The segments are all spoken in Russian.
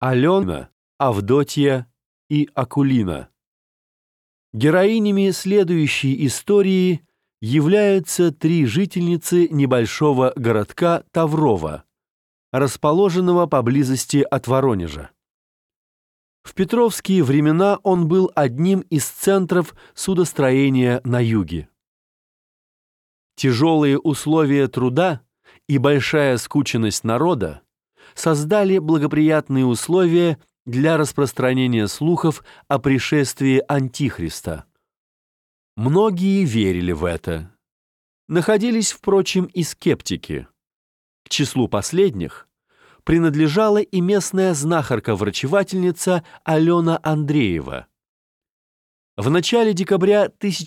Алена, Авдотья и Акулина. Героинями следующей истории являются три жительницы небольшого городка Таврово, расположенного поблизости от Воронежа. В петровские времена он был одним из центров судостроения на юге. Тяжелые условия труда и большая скученность народа создали благоприятные условия для распространения слухов о пришествии Антихриста. Многие верили в это. Находились, впрочем, и скептики. К числу последних принадлежала и местная знахарка-врачевательница Алена Андреева. В начале декабря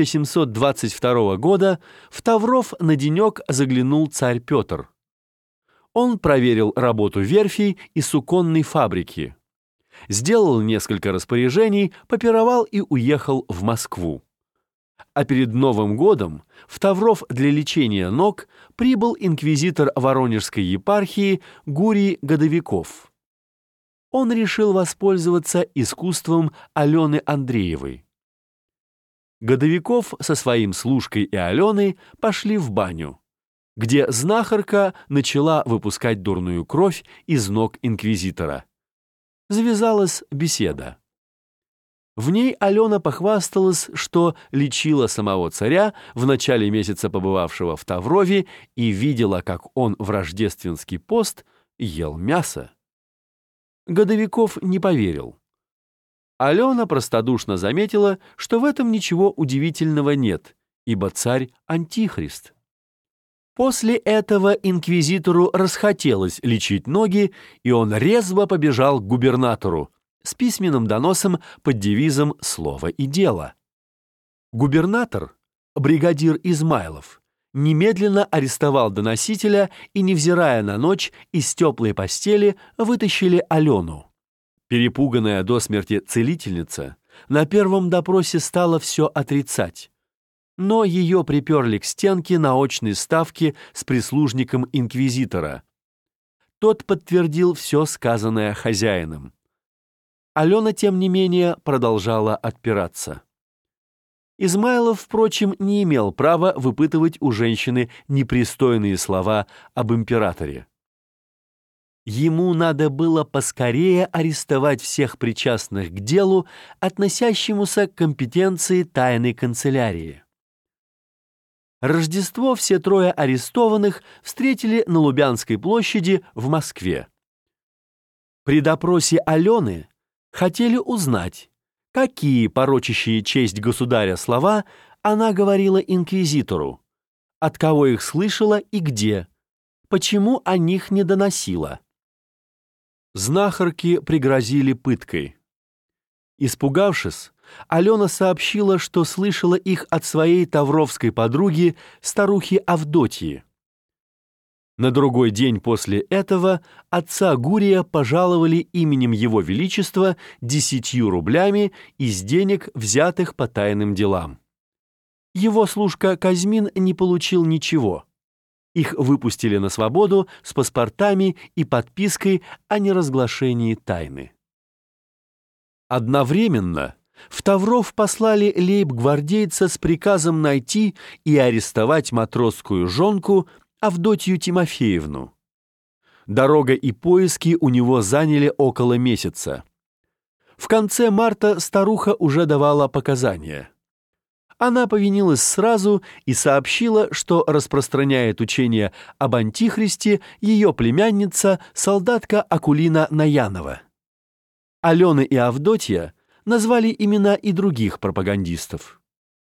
1722 года в Тавров на денек заглянул царь Петр. Он проверил работу верфей и суконной фабрики, сделал несколько распоряжений, попировал и уехал в Москву. А перед Новым годом в Тавров для лечения ног прибыл инквизитор Воронежской епархии Гурий Годовиков. Он решил воспользоваться искусством Алены Андреевой. Годовиков со своим служкой и Аленой пошли в баню, где знахарка начала выпускать дурную кровь из ног инквизитора. Завязалась беседа. В ней Алена похвасталась, что лечила самого царя, в начале месяца побывавшего в Таврове, и видела, как он в рождественский пост ел мясо. Годовиков не поверил. Алена простодушно заметила, что в этом ничего удивительного нет, ибо царь — антихрист. После этого инквизитору расхотелось лечить ноги, и он резво побежал к губернатору с письменным доносом под девизом «Слово и дело». Губернатор, бригадир Измайлов, немедленно арестовал доносителя и, невзирая на ночь, из теплой постели вытащили Алену. Перепуганная до смерти целительница на первом допросе стала все отрицать, но ее приперли к стенке на очной ставке с прислужником инквизитора. Тот подтвердил все сказанное хозяином. Алена, тем не менее, продолжала отпираться. Измайлов, впрочем, не имел права выпытывать у женщины непристойные слова об императоре. Ему надо было поскорее арестовать всех причастных к делу, относящемуся к компетенции тайной канцелярии. Рождество все трое арестованных встретили на Лубянской площади в Москве. При допросе Алены хотели узнать, какие порочащие честь государя слова она говорила инквизитору, от кого их слышала и где, почему о них не доносила. Знахарки пригрозили пыткой. Испугавшись, Алена сообщила, что слышала их от своей тавровской подруги, старухи Авдотьи. На другой день после этого отца Гурия пожаловали именем Его Величества 10 рублями из денег, взятых по тайным делам. Его служка Казьмин не получил ничего. Их выпустили на свободу с паспортами и подпиской о неразглашении тайны. Одновременно в Тавров послали лейб-гвардейца с приказом найти и арестовать матросскую жонку Авдотью Тимофеевну. Дорога и поиски у него заняли около месяца. В конце марта старуха уже давала показания. Она повинилась сразу и сообщила, что распространяет учение об Антихристе ее племянница, солдатка Акулина Наянова. Алена и Авдотья назвали имена и других пропагандистов.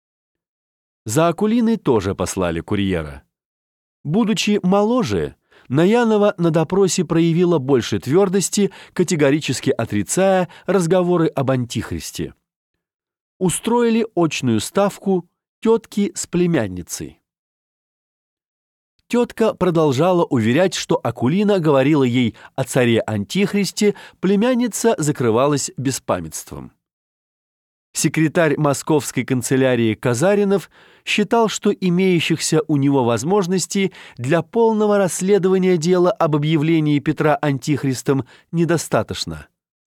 За Акулиной тоже послали курьера. Будучи моложе, Наянова на допросе проявила больше твердости, категорически отрицая разговоры об Антихристе. Устроили очную ставку тетки с племянницей. Тетка продолжала уверять, что Акулина говорила ей о царе Антихристе, племянница закрывалась беспамятством. Секретарь московской канцелярии Казаринов считал, что имеющихся у него возможностей для полного расследования дела об объявлении Петра антихристом недостаточно.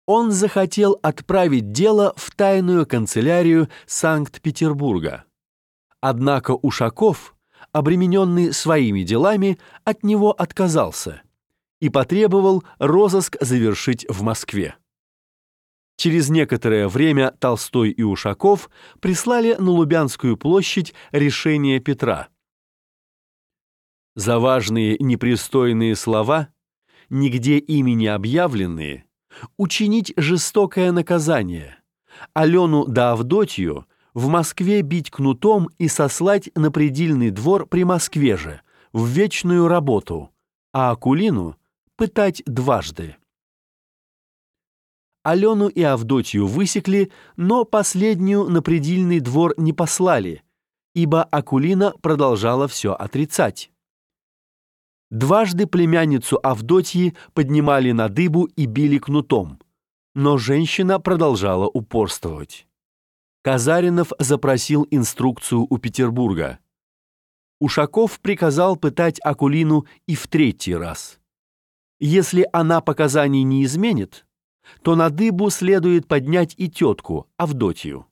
Он захотел отправить дело в тайную канцелярию Санкт-Петербурга. Однако Ушаков, обремененный своими делами, от него отказался и потребовал розыск завершить в Москве. Через некоторое время Толстой и Ушаков прислали на Лубянскую площадь решение Петра. За важные непристойные слова, нигде ими не объявленные, учинить жестокое наказание, Алену да Авдотью в Москве бить кнутом и сослать на предельный двор при Москве же, в вечную работу, а Акулину пытать дважды. Алену и Авдотью высекли, но последнюю на предельный двор не послали, ибо Акулина продолжала все отрицать. Дважды племянницу Авдотьи поднимали на дыбу и били кнутом, но женщина продолжала упорствовать. Казаринов запросил инструкцию у Петербурга. Ушаков приказал пытать Акулину и в 3-й раз. Если она показаний не изменит, то на дыбу следует поднять и тетку Авдотью.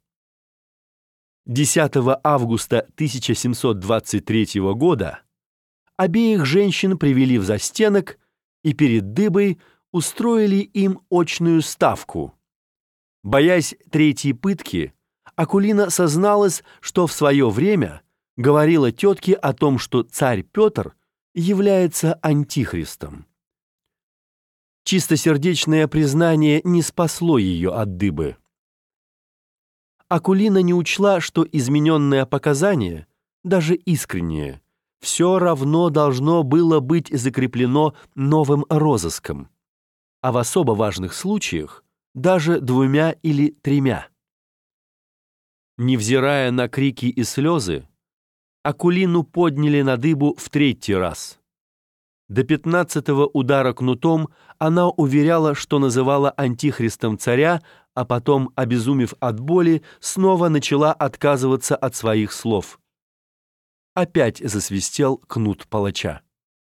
10 августа 1723 года обеих женщин привели в застенок и перед дыбой устроили им очную ставку. Боясь 3-й пытки, Акулина созналась, что в свое время говорила тетке о том, что царь Петр является антихристом. Чистосердечное признание не спасло ее от дыбы. Акулина не учла, что измененное показание, даже искреннее, все равно должно было быть закреплено новым розыском, а в особо важных случаях даже 2 или 3. Невзирая на крики и слезы, Акулину подняли на дыбу в 3-й раз. До 15-го удара кнутом она уверяла, что называла антихристом царя, а потом, обезумев от боли, снова начала отказываться от своих слов. Опять засвистел кнут палача.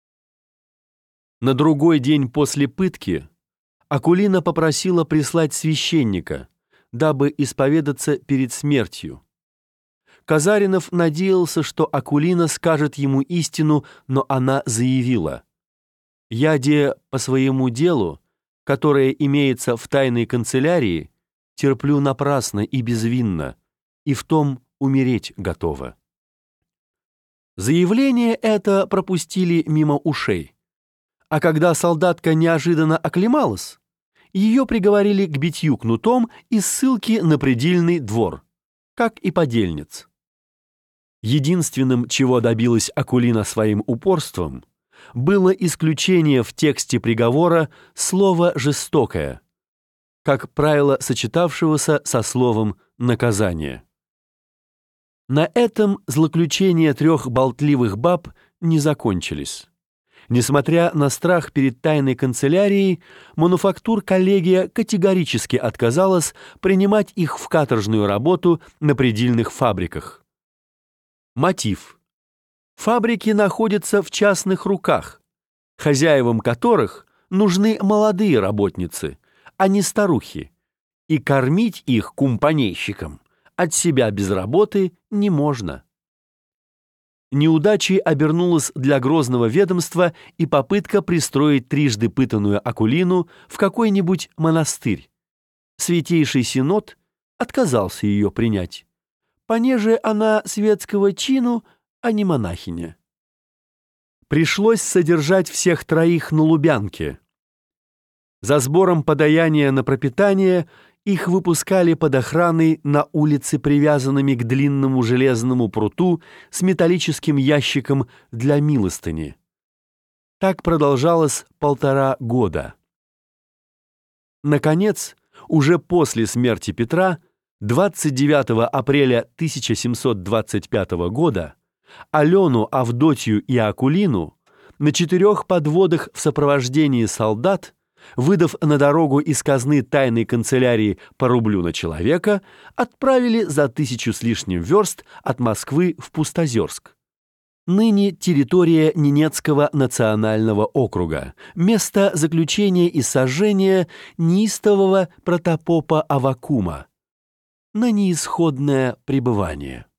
На другой день после пытки Акулина попросила прислать священника, дабы исповедаться перед смертью. Казаринов надеялся, что Акулина скажет ему истину, но она заявила: «Я де по своему делу, которое имеется в тайной канцелярии, терплю напрасно и безвинно, и в том умереть готова». Заявление это пропустили мимо ушей, а когда солдатка неожиданно оклемалась, ее приговорили к битью кнутом и ссылке на предельный двор, как и подельниц. Единственным, чего добилась Акулина своим упорством, было исключение в тексте приговора слова «жестокое», как правило, сочетавшегося со словом «наказание». На этом злоключения 3 болтливых баб не закончились. Несмотря на страх перед тайной канцелярией, мануфактур-коллегия категорически отказалась принимать их в каторжную работу на предельных фабриках. Мотив. Фабрики находятся в частных руках, хозяевам которых нужны молодые работницы, а не старухи, и кормить их кумпанейщикам от себя без работы не можно. Неудачей обернулась для грозного ведомства и попытка пристроить 3-ды пытанную Акулину в какой-нибудь монастырь. Святейший Синод отказался ее принять, понеже она светского чину, а не монахиня. Пришлось содержать всех 3 на Лубянке. За сбором подаяния на пропитание их выпускали под охраной на улице привязанными к длинному железному пруту с металлическим ящиком для милостыни. Так продолжалось 1,5 года. Наконец, уже после смерти Петра, 29 апреля 1725 года, Алену, Авдотью и Акулину на 4 подводах в сопровождении солдат, выдав на дорогу из казны тайной канцелярии по рублю на человека, отправили за 1000 с лишним верст от Москвы в Пустозерск. ныне территория Ненецкого национального округа, место заключения и сожжения неистового протопопа Аввакума, на неисходное пребывание.